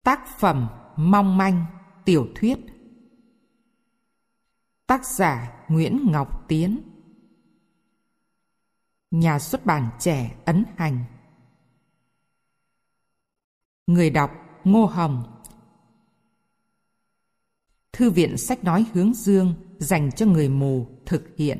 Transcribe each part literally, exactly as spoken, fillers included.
Tác phẩm mong manh, tiểu thuyết. Tác giả Nguyễn Ngọc Tiến. Nhà xuất bản Trẻ ấn hành. Người đọc Ngô Hồng. Thư viện sách nói Hướng Dương dành cho người mù thực hiện.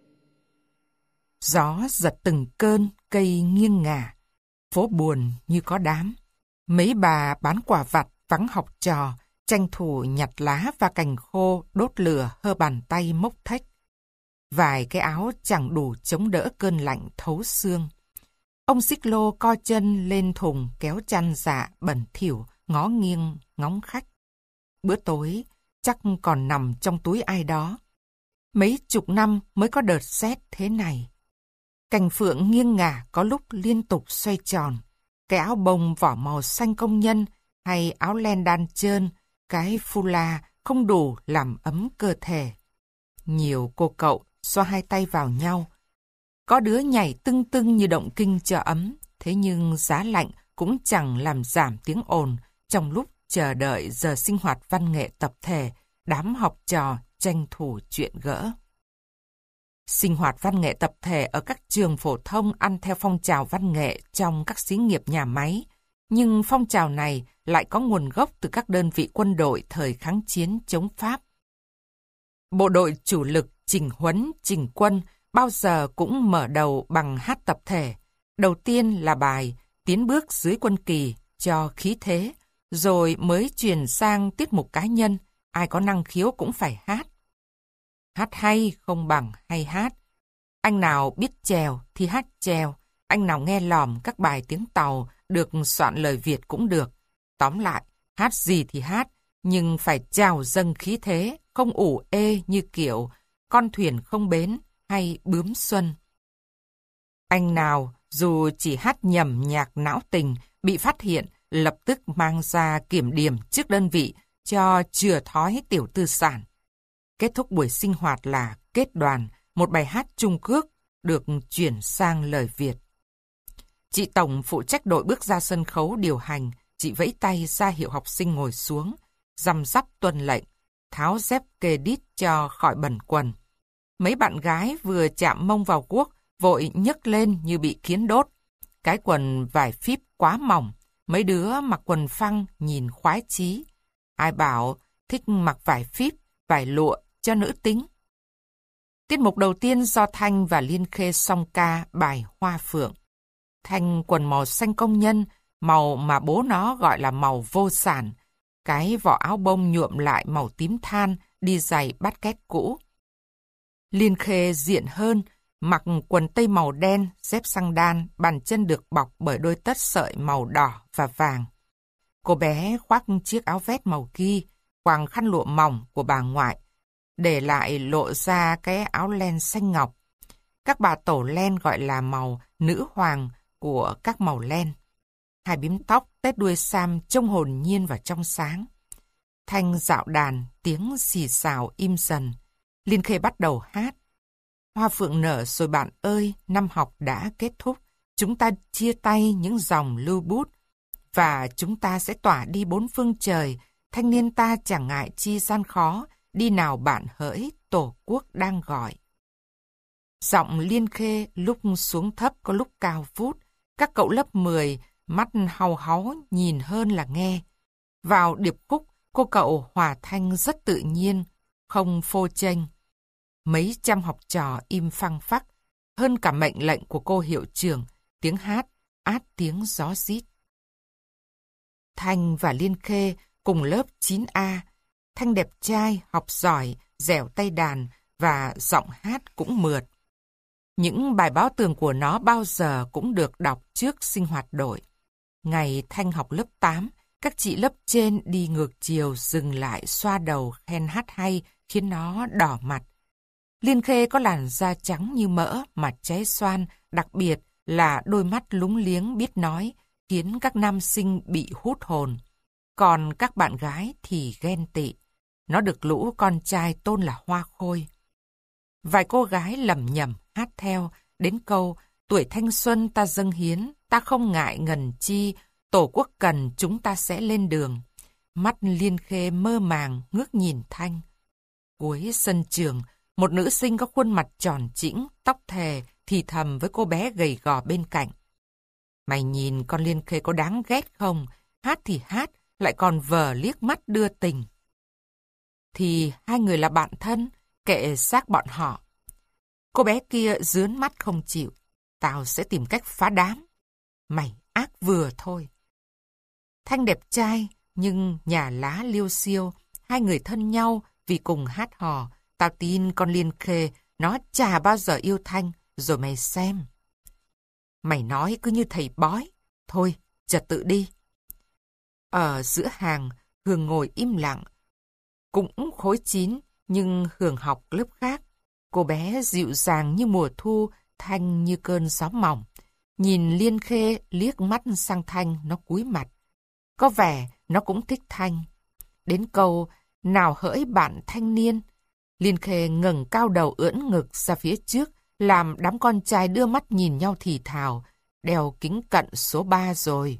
Gió giật từng cơn, cây nghiêng ngả, phố buồn như có đám. Mấy bà bán quả vặt vắng học trò, tranh thủ nhặt lá và cành khô đốt lửa hơ bàn tay mốc thách. Vài cái áo chẳng đủ chống đỡ cơn lạnh thấu xương. Ông xích lô co chân lên thùng kéo chăn dạ bẩn thỉu, ngó nghiêng ngóng khách. Bữa tối chắc còn nằm trong túi ai đó. Mấy chục năm mới có đợt rét thế này. Cành phượng nghiêng ngả có lúc liên tục xoay tròn. Cái áo bông vỏ màu xanh công nhân hay áo len đan trơn, cái fula không đủ làm ấm cơ thể. Nhiều cô cậu xoa hai tay vào nhau. Có đứa nhảy tưng tưng như động kinh cho ấm, thế nhưng giá lạnh cũng chẳng làm giảm tiếng ồn trong lúc chờ đợi giờ sinh hoạt văn nghệ tập thể, đám học trò tranh thủ chuyện gỡ. Sinh hoạt văn nghệ tập thể ở các trường phổ thông ăn theo phong trào văn nghệ trong các xí nghiệp nhà máy, nhưng phong trào này lại có nguồn gốc từ các đơn vị quân đội thời kháng chiến chống Pháp. Bộ đội chủ lực chỉnh huấn, chỉnh quân bao giờ cũng mở đầu bằng hát tập thể. Đầu tiên là bài Tiến bước dưới quân kỳ cho khí thế, rồi mới chuyển sang tiết mục cá nhân, ai có năng khiếu cũng phải hát. Hát hay không bằng hay hát. Anh nào biết chèo thì hát chèo, anh nào nghe lòm các bài tiếng Tàu được soạn lời Việt cũng được. Tóm lại, hát gì thì hát, nhưng phải trào dâng khí thế, không ủ ê như kiểu con thuyền không bến hay bướm xuân. Anh nào dù chỉ hát nhầm nhạc não tình, bị phát hiện, lập tức mang ra kiểm điểm trước đơn vị cho chừa thói tiểu tư sản. Kết thúc buổi sinh hoạt là kết đoàn, một bài hát Trung Quốc được chuyển sang lời Việt. Chị Tổng phụ trách đội bước ra sân khấu điều hành, chị vẫy tay ra hiệu học sinh ngồi xuống, răm rắp tuân lệnh, tháo dép kê đít cho khỏi bẩn quần. Mấy bạn gái vừa chạm mông vào guốc, vội nhấc lên như bị kiến đốt. Cái quần vải phíp quá mỏng, mấy đứa mặc quần phăng nhìn khoái chí. Ai bảo thích mặc vải phíp, vải lụa cho nữ tính. Tiết mục đầu tiên do Thanh và Liên Khê song ca bài Hoa Phượng. Thanh quần màu xanh công nhân, màu mà bố nó gọi là màu vô sản. Cái vỏ áo bông nhuộm lại màu tím than, đi giày bát két cũ. Liên Khê diện hơn, mặc quần tây màu đen, dép xăng đan, bàn chân được bọc bởi đôi tất sợi màu đỏ và vàng. Cô bé khoác chiếc áo vest màu ghi, quàng khăn lụa mỏng của bà ngoại, để lại lộ ra cái áo len xanh ngọc. Các bà tổ len gọi là màu nữ hoàng của các màu len. Hai bím tóc tết đuôi sam trông hồn nhiên và trong sáng. Thanh dạo đàn, tiếng xì xào im dần. Liên Khê bắt đầu hát. Hoa phượng nở rồi bạn ơi, năm học đã kết thúc. Chúng ta chia tay những dòng lưu bút, và chúng ta sẽ tỏa đi bốn phương trời. Thanh niên ta chẳng ngại chi gian khó, đi nào bạn hỡi, tổ quốc đang gọi. Giọng Liên Khê lúc xuống thấp có lúc cao vút. Các cậu lớp mười mắt hau háu nhìn hơn là nghe. Vào điệp khúc, cô cậu hòa thanh rất tự nhiên, không phô trênh. Mấy trăm học trò im phăng phắc, hơn cả mệnh lệnh của cô hiệu trưởng, tiếng hát át tiếng gió rít. Thanh và Liên Khê cùng lớp chín A. Thanh đẹp trai, học giỏi, dẻo tay đàn và giọng hát cũng mượt. Những bài báo tường của nó bao giờ cũng được đọc trước sinh hoạt đội. Ngày Thanh học lớp tám, các chị lớp trên đi ngược chiều dừng lại xoa đầu khen hát hay khiến nó đỏ mặt. Liên Khê có làn da trắng như mỡ, mặt cháy xoan, đặc biệt là đôi mắt lúng liếng biết nói, khiến các nam sinh bị hút hồn. Còn các bạn gái thì ghen tị. Nó được lũ con trai tôn là hoa khôi. Vài cô gái lẩm nhẩm hát theo, đến câu tuổi thanh xuân ta dâng hiến, ta không ngại ngần chi, tổ quốc cần chúng ta sẽ lên đường. Mắt Liên Khê mơ màng ngước nhìn Thanh. Cuối sân trường, một nữ sinh có khuôn mặt tròn trĩnh, tóc thề, thì thầm với cô bé gầy gò bên cạnh. Mày nhìn con Liên Khê có đáng ghét không? Hát thì hát, lại còn vờ liếc mắt đưa tình. Thì hai người là bạn thân, kệ xác bọn họ. Cô bé kia dướn mắt không chịu. Tao sẽ tìm cách phá đám. Mày ác vừa thôi. Thanh đẹp trai, nhưng nhà lá liêu xiêu, hai người thân nhau vì cùng hát hò. Tao tin con Liên Khê, nó chả bao giờ yêu Thanh, rồi mày xem. Mày nói cứ như thầy bói. Thôi, trật tự đi. Ở giữa hàng, Hường ngồi im lặng. Cũng khối chín, nhưng Hường học lớp khác. Cô bé dịu dàng như mùa thu, Thanh như cơn gió mỏng. Nhìn Liên Khê liếc mắt sang Thanh, nó cúi mặt. Có vẻ nó cũng thích Thanh. Đến câu, nào hỡi bạn thanh niên. Liên Khê ngẩng cao đầu ưỡn ngực ra phía trước, làm đám con trai đưa mắt nhìn nhau thì thào, đèo kính cận số ba rồi.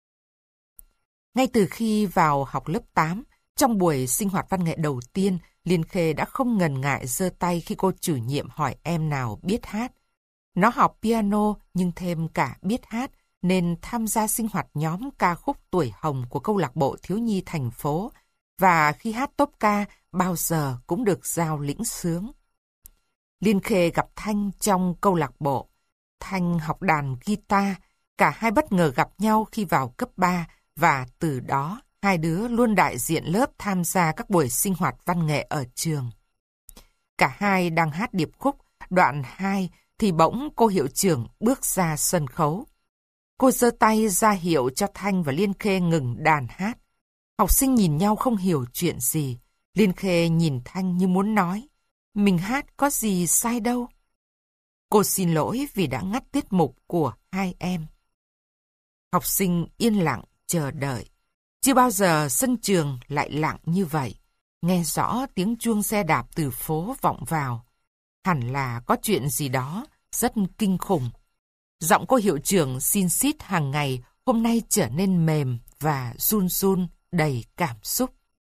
Ngay từ khi vào học lớp tám, trong buổi sinh hoạt văn nghệ đầu tiên, Liên Khê đã không ngần ngại giơ tay khi cô chủ nhiệm hỏi em nào biết hát. Nó học piano nhưng thêm cả biết hát, nên tham gia sinh hoạt nhóm ca khúc tuổi hồng của câu lạc bộ thiếu nhi thành phố, và khi hát tốp ca bao giờ cũng được giao lĩnh sướng. Liên Khê gặp Thanh trong câu lạc bộ. Thanh học đàn guitar, cả hai bất ngờ gặp nhau khi vào cấp ba, và từ đó hai đứa luôn đại diện lớp tham gia các buổi sinh hoạt văn nghệ ở trường. Cả hai đang hát điệp khúc, đoạn hai thì bỗng cô hiệu trưởng bước ra sân khấu. Cô giơ tay ra hiệu cho Thanh và Liên Khê ngừng đàn hát. Học sinh nhìn nhau không hiểu chuyện gì. Liên Khê nhìn Thanh như muốn nói, mình hát có gì sai đâu. Cô xin lỗi vì đã ngắt tiết mục của hai em. Học sinh yên lặng chờ đợi. Chưa bao giờ sân trường lại lặng như vậy. Nghe rõ tiếng chuông xe đạp từ phố vọng vào. Hẳn là có chuyện gì đó rất kinh khủng. Giọng cô hiệu trưởng xin xít hàng ngày hôm nay trở nên mềm và run run đầy cảm xúc.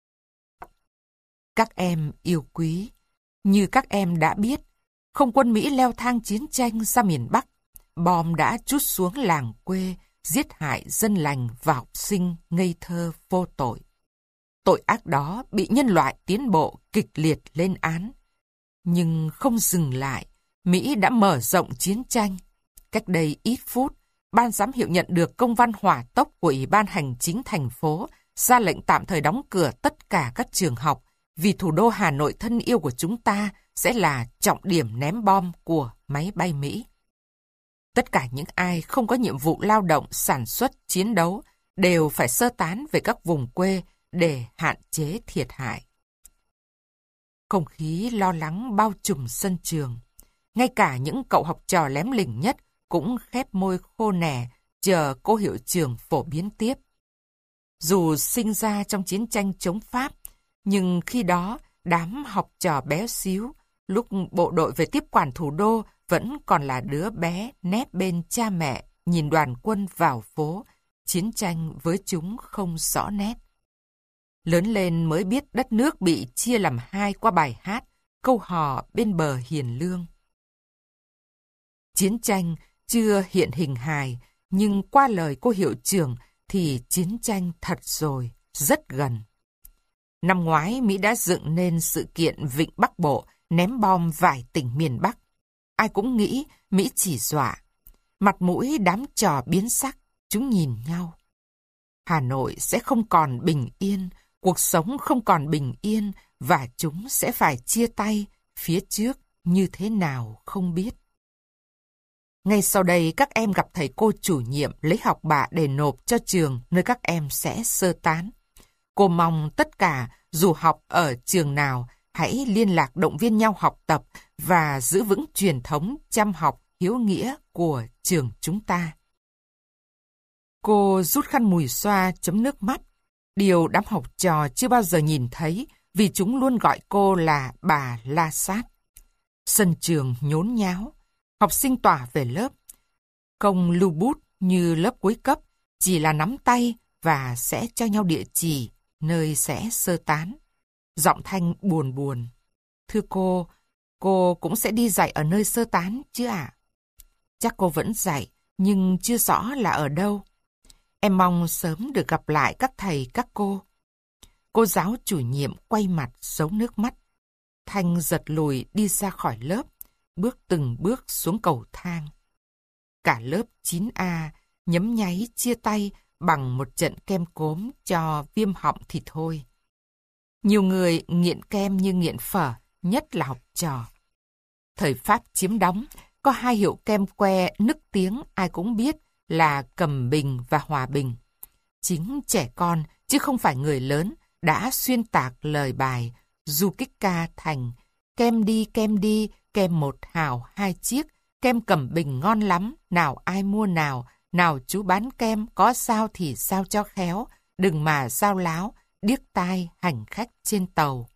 Các em yêu quý, như các em đã biết, không quân Mỹ leo thang chiến tranh ra miền Bắc, bom đã trút xuống làng quê, giết hại dân lành và học sinh ngây thơ vô tội. Tội ác đó bị nhân loại tiến bộ kịch liệt lên án. Nhưng không dừng lại, Mỹ đã mở rộng chiến tranh. Cách đây ít phút, ban giám hiệu nhận được công văn hỏa tốc của Ủy ban Hành chính thành phố ra lệnh tạm thời đóng cửa tất cả các trường học vì thủ đô Hà Nội thân yêu của chúng ta sẽ là trọng điểm ném bom của máy bay Mỹ. Tất cả những ai không có nhiệm vụ lao động, sản xuất, chiến đấu đều phải sơ tán về các vùng quê để hạn chế thiệt hại. Không khí lo lắng bao trùm sân trường. Ngay cả những cậu học trò lém lỉnh nhất cũng khép môi khô nẻ chờ cô hiệu trưởng phổ biến tiếp. Dù sinh ra trong chiến tranh chống Pháp, nhưng khi đó đám học trò bé xíu, lúc bộ đội về tiếp quản thủ đô vẫn còn là đứa bé nép bên cha mẹ nhìn đoàn quân vào phố, chiến tranh với chúng không rõ nét. Lớn lên mới biết đất nước bị chia làm hai qua bài hát, câu hò bên bờ hiền lương. Chiến tranh chưa hiện hình hài, nhưng qua lời cô hiệu trưởng thì chiến tranh thật rồi, rất gần. Năm ngoái, Mỹ đã dựng nên sự kiện Vịnh Bắc Bộ ném bom vài tỉnh miền Bắc. Ai cũng nghĩ Mỹ chỉ dọa. Mặt mũi đám trò biến sắc, chúng nhìn nhau. Hà Nội sẽ không còn bình yên, cuộc sống không còn bình yên và chúng sẽ phải chia tay phía trước như thế nào không biết. Ngay sau đây các em gặp thầy cô chủ nhiệm lấy học bạ để nộp cho trường nơi các em sẽ sơ tán. Cô mong tất cả dù học ở trường nào hãy liên lạc động viên nhau học tập và giữ vững truyền thống chăm học hiếu nghĩa của trường chúng ta. Cô rút khăn mùi xoa chấm nước mắt, điều đám học trò chưa bao giờ nhìn thấy vì chúng luôn gọi cô là bà La Sát. Sân trường nhốn nháo, học sinh tỏa về lớp. Công lưu bút như lớp cuối cấp chỉ là nắm tay và sẽ cho nhau địa chỉ nơi sẽ sơ tán. Giọng Thanh buồn buồn. Thưa cô, cô cũng sẽ đi dạy ở nơi sơ tán chứ ạ? Chắc cô vẫn dạy, nhưng chưa rõ là ở đâu. Em mong sớm được gặp lại các thầy các cô. Cô giáo chủ nhiệm quay mặt giấu nước mắt. Thanh giật lùi đi ra khỏi lớp, bước từng bước xuống cầu thang. Cả lớp chín A nhấm nháy chia tay bằng một trận kem cốm cho viêm họng thì thôi. Nhiều người nghiện kem như nghiện phở, nhất là học trò. Thời Pháp chiếm đóng, có hai hiệu kem que nức tiếng ai cũng biết là Cẩm Bình và Hòa Bình. Chính trẻ con, chứ không phải người lớn, đã xuyên tạc lời bài du kích ca thành kem đi kem đi, kem một hào hai chiếc, kem Cẩm Bình ngon lắm, nào ai mua nào, nào chú bán kem có sao thì sao cho khéo, đừng mà giao láo, điếc tai hành khách trên tàu.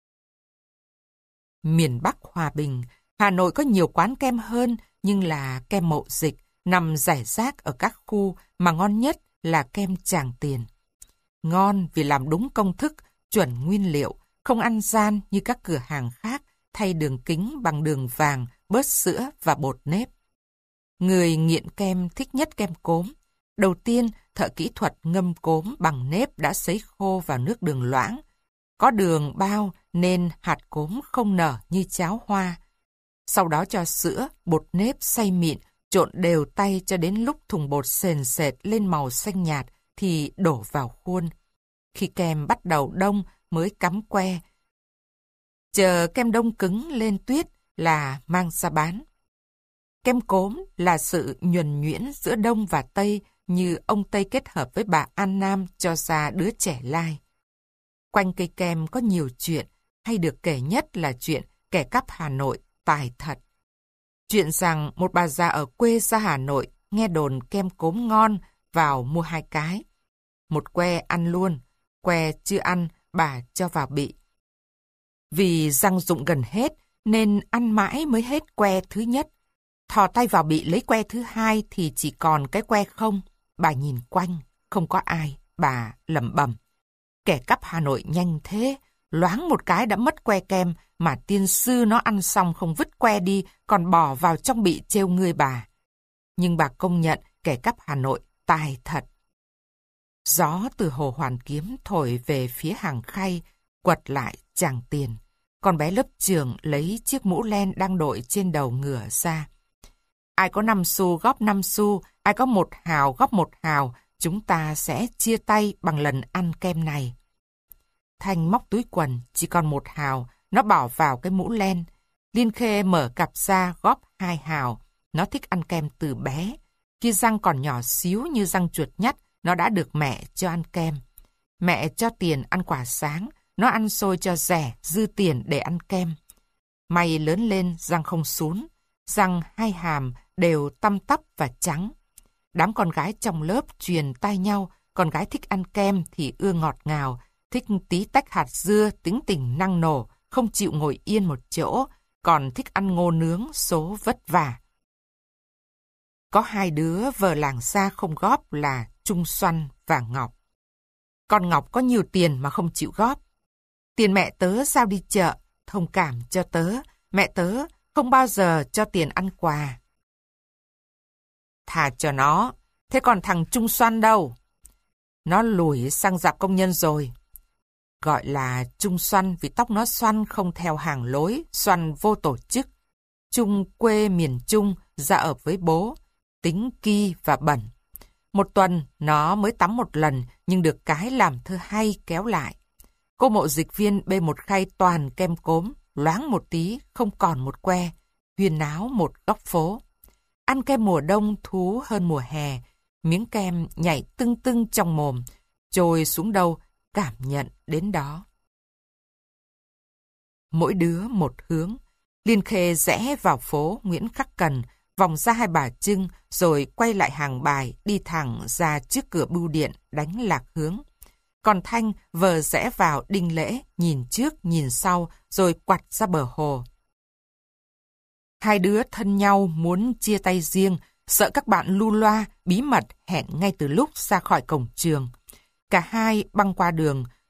Miền Bắc hòa bình, Hà Nội có nhiều quán kem hơn, nhưng là kem Mậu Dịch, nằm rải rác ở các khu mà ngon nhất là kem Tràng Tiền. Ngon vì làm đúng công thức, chuẩn nguyên liệu, không ăn gian như các cửa hàng khác, thay đường kính bằng đường vàng, bớt sữa và bột nếp. Người nghiện kem thích nhất kem cốm. Đầu tiên, thợ kỹ thuật ngâm cốm bằng nếp đã sấy khô vào nước đường loãng. Có đường bao nên hạt cốm không nở như cháo hoa. Sau đó cho sữa, bột nếp xay mịn, trộn đều tay cho đến lúc thùng bột sền sệt lên màu xanh nhạt thì đổ vào khuôn. Khi kem bắt đầu đông mới cắm que. Chờ kem đông cứng lên tuyết là mang ra bán. Kem cốm là sự nhuần nhuyễn giữa Đông và Tây như ông Tây kết hợp với bà An Nam cho ra đứa trẻ lai. Quanh cây kem có nhiều chuyện, hay được kể nhất là chuyện kẻ cắp Hà Nội tài thật. Chuyện rằng một bà già ở quê ra Hà Nội nghe đồn kem cốm ngon vào mua hai cái. Một que ăn luôn, que chưa ăn bà cho vào bị. Vì răng dụng gần hết nên ăn mãi mới hết que thứ nhất. Thò tay vào bị lấy que thứ hai thì chỉ còn cái que không. Bà nhìn quanh, không có ai, bà lẩm bẩm. Kẻ cắp Hà Nội nhanh thế, loáng một cái đã mất que kem, mà tiên sư nó ăn xong không vứt que đi, còn bỏ vào trong bị trêu ngươi bà. Nhưng bà công nhận kẻ cắp Hà Nội tài thật. Gió từ Hồ Hoàn Kiếm thổi về phía hàng khay, quật lại Tràng Tiền. Con bé lớp trường lấy chiếc mũ len đang đội trên đầu ngửa ra. Ai có năm xu góp năm xu, ai có một hào góp một hào, chúng ta sẽ chia tay bằng lần ăn kem này. Thanh móc túi quần, chỉ còn một hào, nó bỏ vào cái mũ len. Liên Khê mở cặp ra góp hai hào, nó thích ăn kem từ bé. Khi răng còn nhỏ xíu như răng chuột nhắt, nó đã được mẹ cho ăn kem. Mẹ cho tiền ăn quả sáng, nó ăn xôi cho rẻ, dư tiền để ăn kem. May lớn lên răng không sún, răng hai hàm đều tăm tắp và trắng. Đám con gái trong lớp truyền tai nhau, con gái thích ăn kem thì ưa ngọt ngào, thích tí tách hạt dưa, tính tình năng nổ, không chịu ngồi yên một chỗ, còn thích ăn ngô nướng, số vất vả. Có hai đứa vợ làng xa không góp là Trung Xoăn và Ngọc. Con Ngọc có nhiều tiền mà không chịu góp. Tiền mẹ tớ giao đi chợ, thông cảm cho tớ, mẹ tớ không bao giờ cho tiền ăn quà. Thà cho nó, thế còn thằng Trung Xoăn đâu? Nó lủi sang dạp công nhân rồi. Gọi là Trung Xoăn vì tóc nó xoăn không theo hàng lối, xoăn vô tổ chức. Trung quê miền Trung, ra ở với bố, tính ki và bẩn. Một tuần nó mới tắm một lần, nhưng được cái làm thơ hay kéo lại. Cô mộ dịch viên bê một khay toàn kem cốm, loáng một tí, không còn một que, huyên náo một góc phố. Ăn kem mùa đông thú hơn mùa hè, miếng kem nhảy tưng tưng trong mồm, trôi xuống đâu, cảm nhận đến đó. Mỗi đứa một hướng, Liên Khê rẽ vào phố Nguyễn Khắc Cần, vòng ra Hai Bà Trưng, rồi quay lại hàng bài, đi thẳng ra trước cửa bưu điện, đánh lạc hướng. Còn Thanh vờ rẽ vào Đinh Lễ, nhìn trước, nhìn sau, rồi quặt ra bờ hồ. Hai đứa thân nhau muốn chia tay riêng, sợ các bạn lu loa, bí mật hẹn ngay từ lúc ra khỏi cổng trường. Cả hai băng qua đường,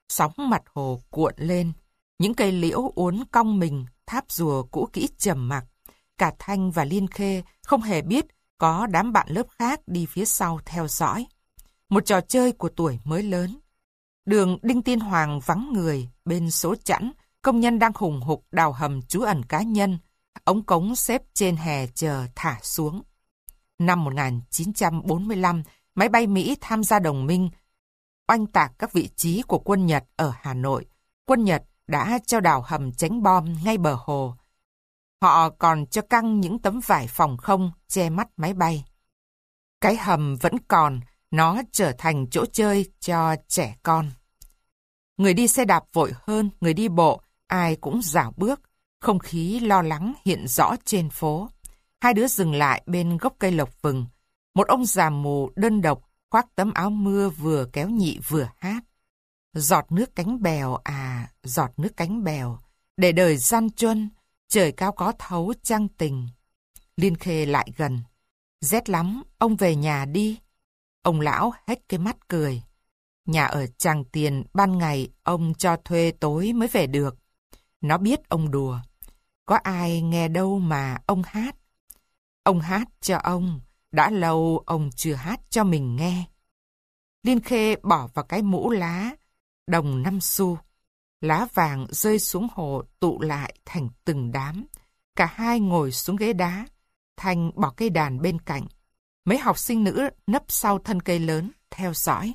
Sóng mặt hồ cuộn lên. Những cây liễu uốn cong mình, tháp rùa cũ kỹ trầm mặc. Cả Thanh và Liên Khê không hề biết có đám bạn lớp khác đi phía sau theo dõi. Một trò chơi của tuổi mới lớn. Đường Đinh Tiên Hoàng vắng người, bên số chẵn, công nhân đang hùng hục đào hầm trú ẩn cá nhân. Ống cống xếp trên hè chờ thả xuống. Năm một nghìn chín trăm bốn mươi lăm, máy bay Mỹ tham gia đồng minh, oanh tạc các vị trí của quân Nhật ở Hà Nội. Quân Nhật đã cho đào hầm tránh bom ngay bờ hồ. Họ còn cho căng những tấm vải phòng không che mắt máy bay. Cái hầm vẫn còn, nó trở thành chỗ chơi cho trẻ con. Người đi xe đạp vội hơn, người đi bộ, ai cũng rảo bước. Không khí lo lắng hiện rõ trên phố. Hai đứa dừng lại bên gốc cây lộc vừng. Một ông già mù đơn độc khoác tấm áo mưa vừa kéo nhị vừa hát. Giọt nước cánh bèo à, giọt nước cánh bèo, để đời gian truân, trời cao có thấu trăng tình. Liên Khê lại gần. Rét lắm, ông về nhà đi. Ông lão hếch cái mắt cười. Nhà ở Tràng Tiền ban ngày ông cho thuê tối mới về được. Nó biết ông đùa. Có ai nghe đâu mà ông hát. Ông hát cho ông, đã lâu ông chưa hát cho mình nghe. Liên Khê bỏ vào cái mũ lá, đồng năm xu. Lá vàng rơi xuống hồ tụ lại thành từng đám. Cả hai ngồi xuống ghế đá. Thanh bỏ cây đàn bên cạnh. Mấy học sinh nữ nấp sau thân cây lớn, theo dõi.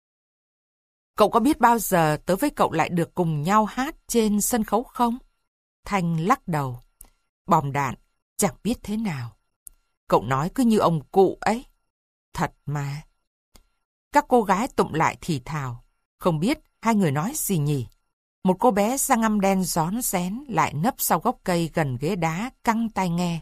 Cậu có biết bao giờ tớ với cậu lại được cùng nhau hát trên sân khấu không? Thanh lắc đầu. Bom đạn, chẳng biết thế nào. Cậu nói cứ như ông cụ ấy. Thật mà. Các cô gái tụm lại thì thào. Không biết hai người nói gì nhỉ? Một cô bé da ngăm đen rón rén lại nấp sau gốc cây gần ghế đá căng tai nghe.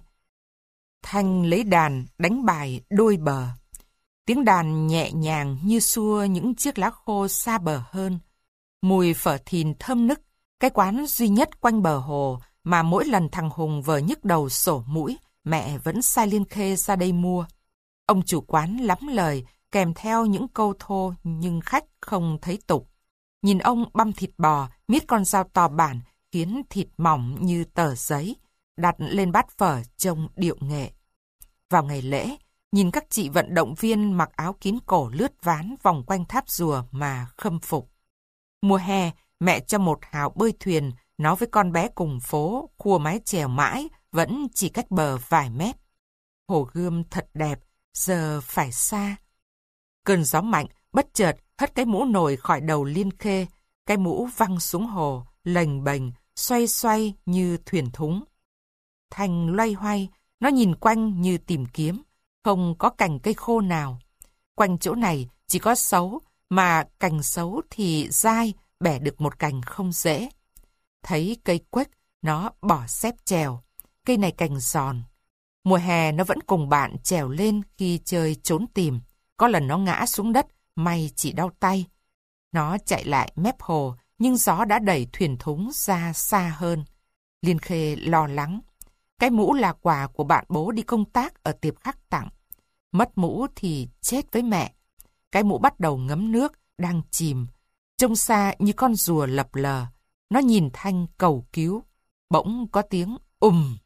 Thanh lấy đàn đánh bài đôi bờ. Tiếng đàn nhẹ nhàng như xua những chiếc lá khô xa bờ hơn. Mùi phở thìn thơm nức, cái quán duy nhất quanh bờ hồ mà mỗi lần thằng Hùng vờ nhức đầu sổ mũi, mẹ vẫn sai Liên Khê ra đây mua. Ông chủ quán lắm lời, kèm theo những câu thô nhưng khách không thấy tục. Nhìn ông băm thịt bò, miết con dao to bản, khiến thịt mỏng như tờ giấy, đặt lên bát phở trông điệu nghệ. Vào ngày lễ, nhìn các chị vận động viên mặc áo kín cổ lướt ván vòng quanh tháp rùa mà khâm phục. Mùa hè, mẹ cho một hào bơi thuyền, nó với con bé cùng phố, khua mái chèo mãi, vẫn chỉ cách bờ vài mét. Hồ Gươm thật đẹp, giờ phải xa. Cơn gió mạnh, bất chợt hất cái mũ nồi khỏi đầu Liên Khê, cái mũ văng xuống hồ, lềnh bềnh, xoay xoay như thuyền thúng. Thanh loay hoay, nó nhìn quanh như tìm kiếm, không có cành cây khô nào. Quanh chỗ này chỉ có sấu, mà cành sấu thì dai, bẻ được một cành không dễ. Thấy cây quếch, nó bỏ xếp trèo. Cây này cành giòn. Mùa hè nó vẫn cùng bạn trèo lên khi chơi trốn tìm. Có lần nó ngã xuống đất, may chỉ đau tay. Nó chạy lại mép hồ, nhưng gió đã đẩy thuyền thúng ra xa hơn. Liên Khê lo lắng. Cái mũ là quà của bạn bố đi công tác ở tiệp khắc tặng. Mất mũ thì chết với mẹ. Cái mũ bắt đầu ngấm nước, đang chìm. Trông xa như con rùa lập lờ. Nó nhìn Thanh cầu cứu. Bỗng có tiếng ùm.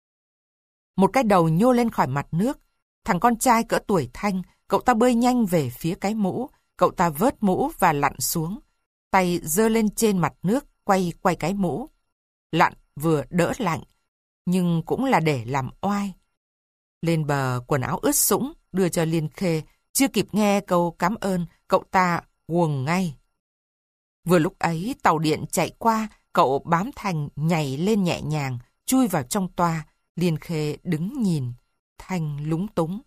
Một cái đầu nhô lên khỏi mặt nước. Thằng con trai cỡ tuổi Thanh, cậu ta bơi nhanh về phía cái mũ. Cậu ta vớt mũ và lặn xuống. Tay giơ lên trên mặt nước, quay quay cái mũ. Lặn vừa đỡ lạnh, nhưng cũng là để làm oai. Lên bờ, quần áo ướt sũng, đưa cho Liên Khê. Chưa kịp nghe câu cảm ơn, cậu ta guồng ngay. Vừa lúc ấy, tàu điện chạy qua, cậu bám Thanh nhảy lên nhẹ nhàng, chui vào trong toa. Liên Khê đứng nhìn. Thanh lúng túng.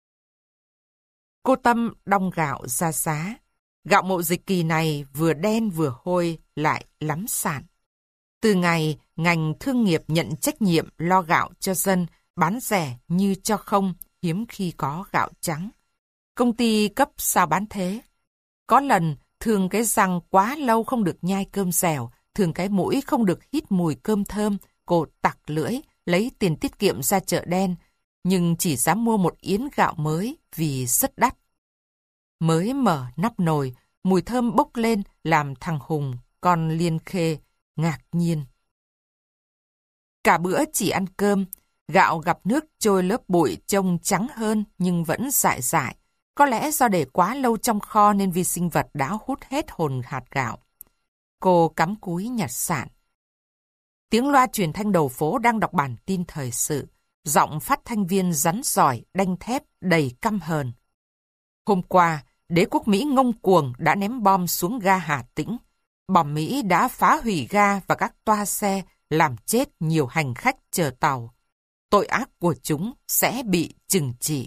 Cô Tâm đong gạo ra giá. Gạo Mậu Dịch kỳ này vừa đen vừa hôi, lại lắm sạn. Từ ngày ngành thương nghiệp nhận trách nhiệm lo gạo cho dân, bán rẻ như cho không, hiếm khi có gạo trắng. Công ty cấp sao bán thế? Có lần thường cái răng quá lâu không được nhai cơm dẻo, thường cái mũi không được hít mùi cơm thơm, cô tặc lưỡi, lấy tiền tiết kiệm ra chợ đen, nhưng chỉ dám mua một yến gạo mới vì rất đắt. Mới mở nắp nồi, mùi thơm bốc lên làm thằng Hùng, con Liên Khê, ngạc nhiên. Cả bữa chỉ ăn cơm, gạo gặp nước trôi lớp bụi trông trắng hơn nhưng vẫn dại dại. Có lẽ do để quá lâu trong kho nên vi sinh vật đã hút hết hồn hạt gạo. Cô cắm cúi nhặt sạn. Tiếng loa truyền thanh đầu phố đang đọc bản tin thời sự. Giọng phát thanh viên rắn giỏi, đanh thép, đầy căm hờn. Hôm qua, đế quốc Mỹ ngông cuồng đã ném bom xuống ga Hà Tĩnh. Bom Mỹ đã phá hủy ga và các toa xe, làm chết nhiều hành khách chờ tàu. Tội ác của chúng sẽ bị trừng trị.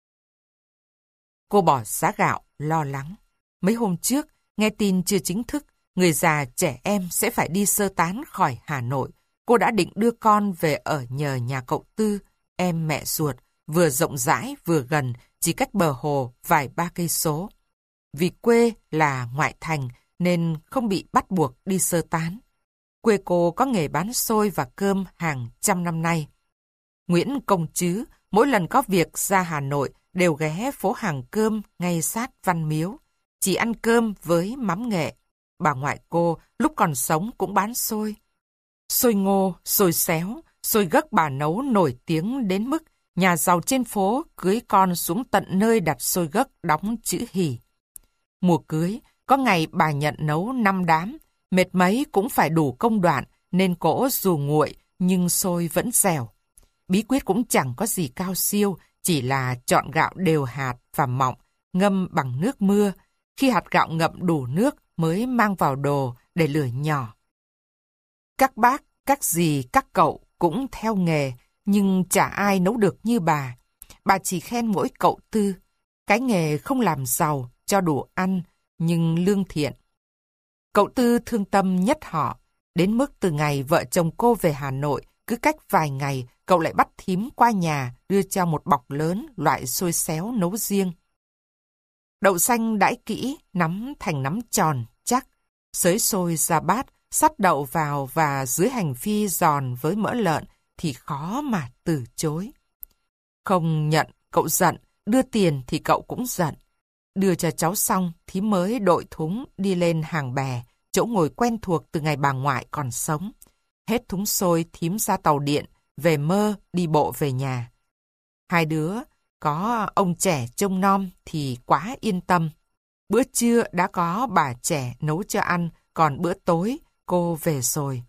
Cô bỏ giá gạo, lo lắng. Mấy hôm trước, nghe tin chưa chính thức, người già trẻ em sẽ phải đi sơ tán khỏi Hà Nội. Cô đã định đưa con về ở nhờ nhà cậu Tư, em mẹ ruột, vừa rộng rãi vừa gần, chỉ cách bờ hồ vài ba cây số. Vì quê là ngoại thành nên không bị bắt buộc đi sơ tán. Quê cô có nghề bán xôi và cơm hàng trăm năm nay. Nguyễn Công Trứ mỗi lần có việc ra Hà Nội đều ghé phố hàng cơm ngay sát Văn Miếu, chỉ ăn cơm với mắm nghệ. Bà ngoại cô lúc còn sống cũng bán xôi. Xôi ngô, xôi xéo, xôi gấc bà nấu nổi tiếng đến mức nhà giàu trên phố cưới con xuống tận nơi đặt xôi gấc đóng chữ hỉ. Mùa cưới, có ngày bà nhận nấu năm đám, mệt mấy cũng phải đủ công đoạn nên cỗ dù nguội nhưng xôi vẫn dẻo. Bí quyết cũng chẳng có gì cao siêu, chỉ là chọn gạo đều hạt và mọng, ngâm bằng nước mưa. Khi hạt gạo ngậm đủ nước mới mang vào đồ để lửa nhỏ. Các bác, các dì, các cậu cũng theo nghề, nhưng chả ai nấu được như bà. Bà chỉ khen mỗi cậu Tư. Cái nghề không làm giàu, cho đủ ăn, nhưng lương thiện. Cậu Tư thương tâm nhất họ, đến mức từ ngày vợ chồng cô về Hà Nội, cứ cách vài ngày, cậu lại bắt thím qua nhà, đưa cho một bọc lớn loại xôi xéo nấu riêng. Đậu xanh đãi kỹ, nắm thành nắm tròn, chắc, xới xôi ra bát, sắt đậu vào và dưới hành phi giòn với mỡ lợn thì khó mà từ chối. Không nhận, cậu giận, đưa tiền thì cậu cũng giận. Đưa cho cháu xong, thím mới đội thúng đi lên hàng bè, chỗ ngồi quen thuộc từ ngày bà ngoại còn sống. Hết thúng xôi, thím ra tàu điện, về mơ, đi bộ về nhà. Hai đứa, có ông trẻ trông nom thì quá yên tâm. Bữa trưa đã có bà trẻ nấu cho ăn, còn bữa tối cô về rồi.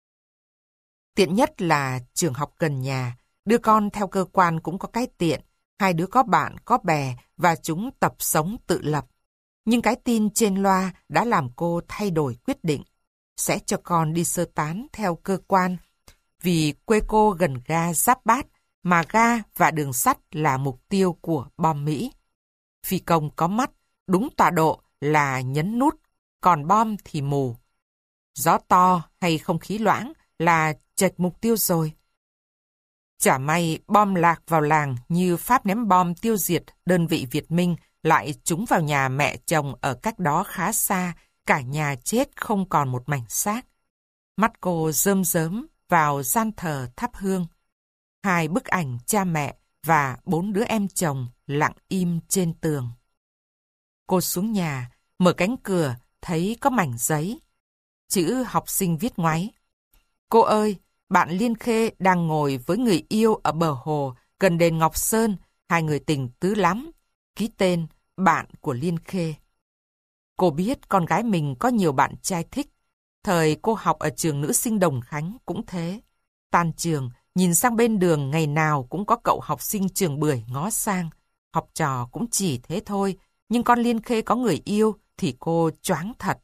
Tiện nhất là trường học gần nhà, đưa con theo cơ quan cũng có cái tiện. Hai đứa có bạn, có bè và chúng tập sống tự lập. Nhưng cái tin trên loa đã làm cô thay đổi quyết định. Sẽ cho con đi sơ tán theo cơ quan. Vì quê cô gần ga Giáp Bát, mà ga và đường sắt là mục tiêu của bom Mỹ. Phi công có mắt, đúng tọa độ là nhấn nút, còn bom thì mù. Gió to hay không khí loãng là chệch mục tiêu rồi. Chả may bom lạc vào làng như Pháp ném bom tiêu diệt đơn vị Việt Minh lại trúng vào nhà mẹ chồng ở cách đó khá xa, cả nhà chết không còn một mảnh xác. Mắt cô rơm rớm vào gian thờ thắp hương. Hai bức ảnh cha mẹ và bốn đứa em chồng lặng im trên tường. Cô xuống nhà, mở cánh cửa, thấy có mảnh giấy. Chữ học sinh viết ngoáy. Cô ơi, bạn Liên Khê đang ngồi với người yêu ở bờ hồ, gần đền Ngọc Sơn, hai người tình tứ lắm. Ký tên, bạn của Liên Khê. Cô biết con gái mình có nhiều bạn trai thích. Thời cô học ở trường nữ sinh Đồng Khánh cũng thế. Tan trường, nhìn sang bên đường ngày nào cũng có cậu học sinh trường bưởi ngó sang. Học trò cũng chỉ thế thôi, nhưng con Liên Khê có người yêu thì cô choáng thật.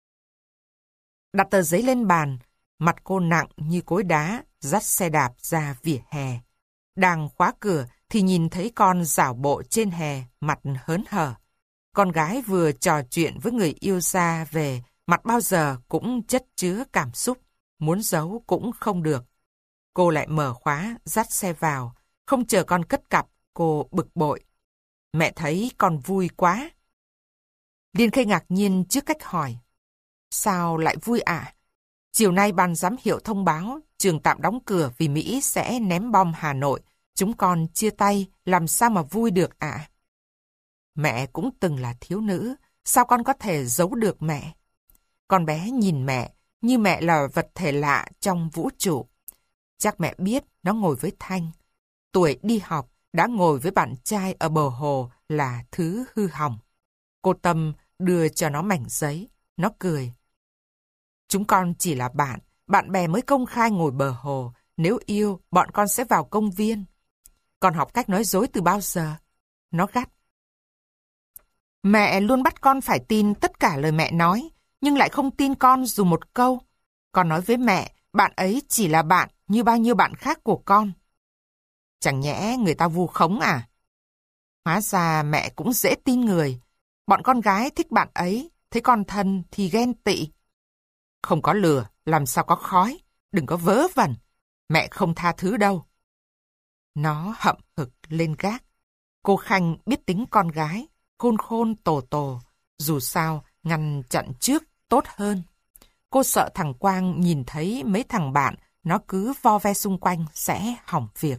Đặt tờ giấy lên bàn, mặt cô nặng như cối đá, dắt xe đạp ra vỉa hè. Đang khóa cửa thì nhìn thấy con dạo bộ trên hè, mặt hớn hở. Con gái vừa trò chuyện với người yêu xa về, mặt bao giờ cũng chất chứa cảm xúc, muốn giấu cũng không được. Cô lại mở khóa, dắt xe vào, không chờ con cất cặp, cô bực bội. Mẹ thấy con vui quá. Liên Khê ngạc nhiên trước cách hỏi. Sao lại vui ạ? Chiều nay ban giám hiệu thông báo trường tạm đóng cửa vì Mỹ sẽ ném bom Hà Nội. Chúng con chia tay, làm sao mà vui được ạ? Mẹ cũng từng là thiếu nữ, sao con có thể giấu được mẹ? Con bé nhìn mẹ như mẹ là vật thể lạ trong vũ trụ. Chắc mẹ biết nó ngồi với Thanh. Tuổi đi học đã ngồi với bạn trai ở bờ hồ là thứ hư hỏng. Cô Tâm đưa cho nó mảnh giấy. Nó cười. Chúng con chỉ là bạn. Bạn bè mới công khai ngồi bờ hồ. Nếu yêu, bọn con sẽ vào công viên. Con học cách nói dối từ bao giờ? Nó gắt. Mẹ luôn bắt con phải tin tất cả lời mẹ nói, nhưng lại không tin con dù một câu. Con nói với mẹ, bạn ấy chỉ là bạn như bao nhiêu bạn khác của con. Chẳng nhẽ người ta vu khống à? Hóa ra mẹ cũng dễ tin người. Bọn con gái thích bạn ấy, thấy con thân thì ghen tị. Không có lửa, làm sao có khói, đừng có vớ vẩn. Mẹ không tha thứ đâu. Nó hậm hực lên gác. Cô Khanh biết tính con gái, khôn khôn tổ tổ, dù sao ngăn chặn trước tốt hơn. Cô sợ thằng Quang nhìn thấy mấy thằng bạn nó cứ vo ve xung quanh sẽ hỏng việc.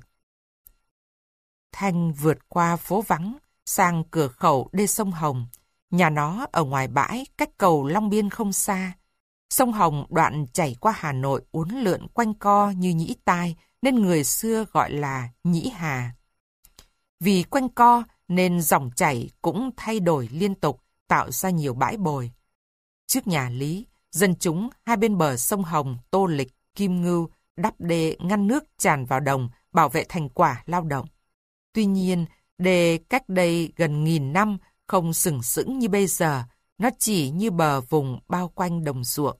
Thanh vượt qua phố vắng sang cửa khẩu đê sông Hồng. Nhà nó ở ngoài bãi cách cầu Long Biên không xa. Sông Hồng đoạn chảy qua Hà Nội uốn lượn quanh co như nhĩ tai nên người xưa gọi là Nhĩ Hà. Vì quanh co nên dòng chảy cũng thay đổi liên tục, tạo ra nhiều bãi bồi. Trước nhà Lý, dân chúng hai bên bờ sông Hồng, Tô Lịch, Kim Ngưu đắp đê ngăn nước tràn vào đồng, bảo vệ thành quả lao động. Tuy nhiên, đê cách đây gần nghìn năm không sừng sững như bây giờ, nó chỉ như bờ vùng bao quanh đồng ruộng.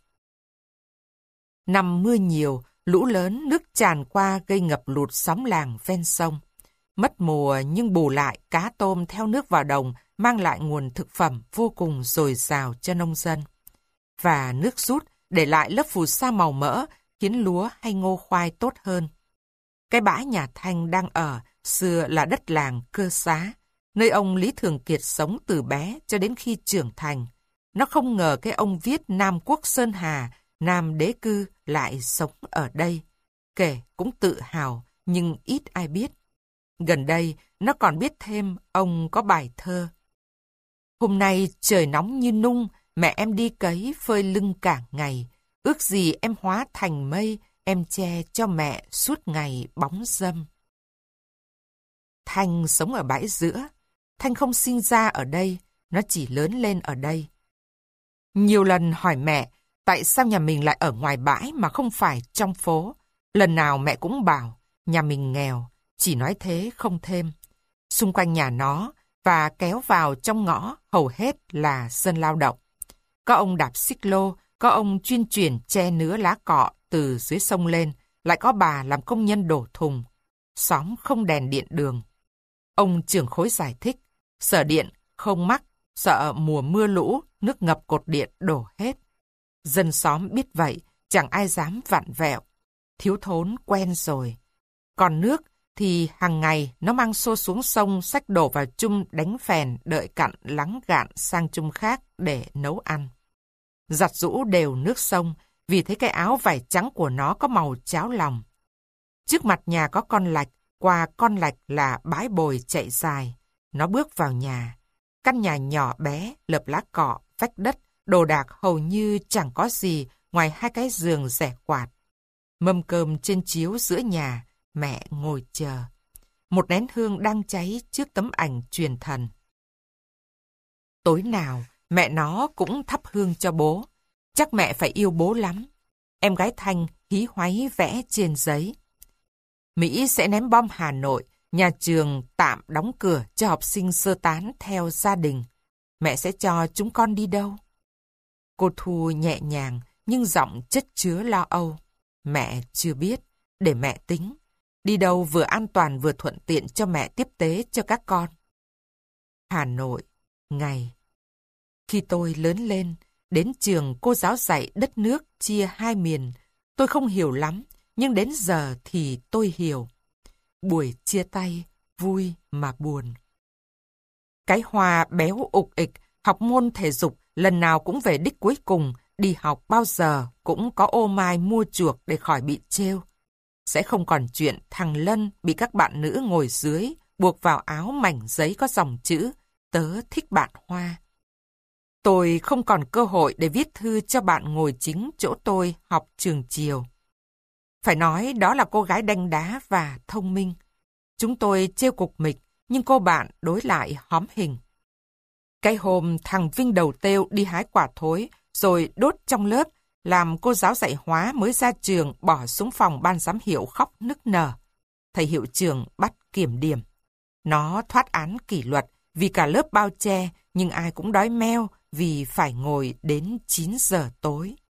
Năm mưa nhiều, lũ lớn nước tràn qua gây ngập lụt xóm làng ven sông. Mất mùa nhưng bù lại cá tôm theo nước vào đồng mang lại nguồn thực phẩm vô cùng dồi dào cho nông dân. Và nước rút để lại lớp phù sa màu mỡ khiến lúa hay ngô khoai tốt hơn. Cái bãi nhà Thanh đang ở xưa là đất làng Cơ Xá, nơi ông Lý Thường Kiệt sống từ bé cho đến khi trưởng thành. Nó không ngờ cái ông viết Nam Quốc Sơn Hà, Nam Đế Cư lại sống ở đây. Kể cũng tự hào, nhưng ít ai biết. Gần đây, nó còn biết thêm ông có bài thơ. Hôm nay trời nóng như nung, mẹ em đi cấy phơi lưng cả ngày. Ước gì em hóa thành mây, em che cho mẹ suốt ngày bóng râm. Thanh sống ở bãi giữa. Thanh không sinh ra ở đây, nó chỉ lớn lên ở đây. Nhiều lần hỏi mẹ, tại sao nhà mình lại ở ngoài bãi mà không phải trong phố? Lần nào mẹ cũng bảo, nhà mình nghèo, chỉ nói thế không thêm. Xung quanh nhà nó và kéo vào trong ngõ hầu hết là dân lao động. Có ông đạp xích lô, có ông chuyên chuyển che nứa lá cọ từ dưới sông lên, lại có bà làm công nhân đổ thùng. Xóm không đèn điện đường. Ông trưởng khối giải thích, sở điện không mắc, sợ mùa mưa lũ, nước ngập cột điện đổ hết. Dân xóm biết vậy, chẳng ai dám vặn vẹo. Thiếu thốn quen rồi. Còn nước thì hàng ngày nó mang xô xuống sông xách đổ vào chum đánh phèn đợi cặn lắng gạn sang chum khác để nấu ăn. Giặt giũ đều nước sông vì thấy cái áo vải trắng của nó có màu cháo lòng. Trước mặt nhà có con lạch, qua con lạch là bãi bồi chạy dài. Nó bước vào nhà. Căn nhà nhỏ bé, lợp lá cọ, vách đất, đồ đạc hầu như chẳng có gì ngoài hai cái giường rẻ quạt. Mâm cơm trên chiếu giữa nhà, mẹ ngồi chờ. Một nén hương đang cháy trước tấm ảnh truyền thần. Tối nào, mẹ nó cũng thắp hương cho bố. Chắc mẹ phải yêu bố lắm. Em gái Thanh hí hoáy vẽ trên giấy. Mỹ sẽ ném bom Hà Nội, nhà trường tạm đóng cửa cho học sinh sơ tán theo gia đình. Mẹ sẽ cho chúng con đi đâu? Cô Thu nhẹ nhàng nhưng giọng chất chứa lo âu. Mẹ chưa biết, để mẹ tính. Đi đâu vừa an toàn vừa thuận tiện cho mẹ tiếp tế cho các con. Hà Nội, ngày. Khi tôi lớn lên, đến trường cô giáo dạy đất nước chia hai miền. Tôi không hiểu lắm, nhưng đến giờ thì tôi hiểu. Buổi chia tay, vui mà buồn. Cái Hoa béo ục ịch, học môn thể dục, lần nào cũng về đích cuối cùng, đi học bao giờ cũng có ô mai mua chuộc để khỏi bị trêu. Sẽ không còn chuyện thằng Lân bị các bạn nữ ngồi dưới, buộc vào áo mảnh giấy có dòng chữ, tớ thích bạn Hoa. Tôi không còn cơ hội để viết thư cho bạn ngồi chính chỗ tôi học trường chiều. Phải nói đó là cô gái đanh đá và thông minh. Chúng tôi trêu cục mịch, nhưng cô bạn đối lại hóm hình. Cái hôm thằng Vinh đầu têu đi hái quả thối, rồi đốt trong lớp, làm cô giáo dạy hóa mới ra trường bỏ xuống phòng ban giám hiệu khóc nức nở. Thầy hiệu trưởng bắt kiểm điểm. Nó thoát án kỷ luật vì cả lớp bao che, nhưng ai cũng đói meo vì phải ngồi đến chín giờ tối.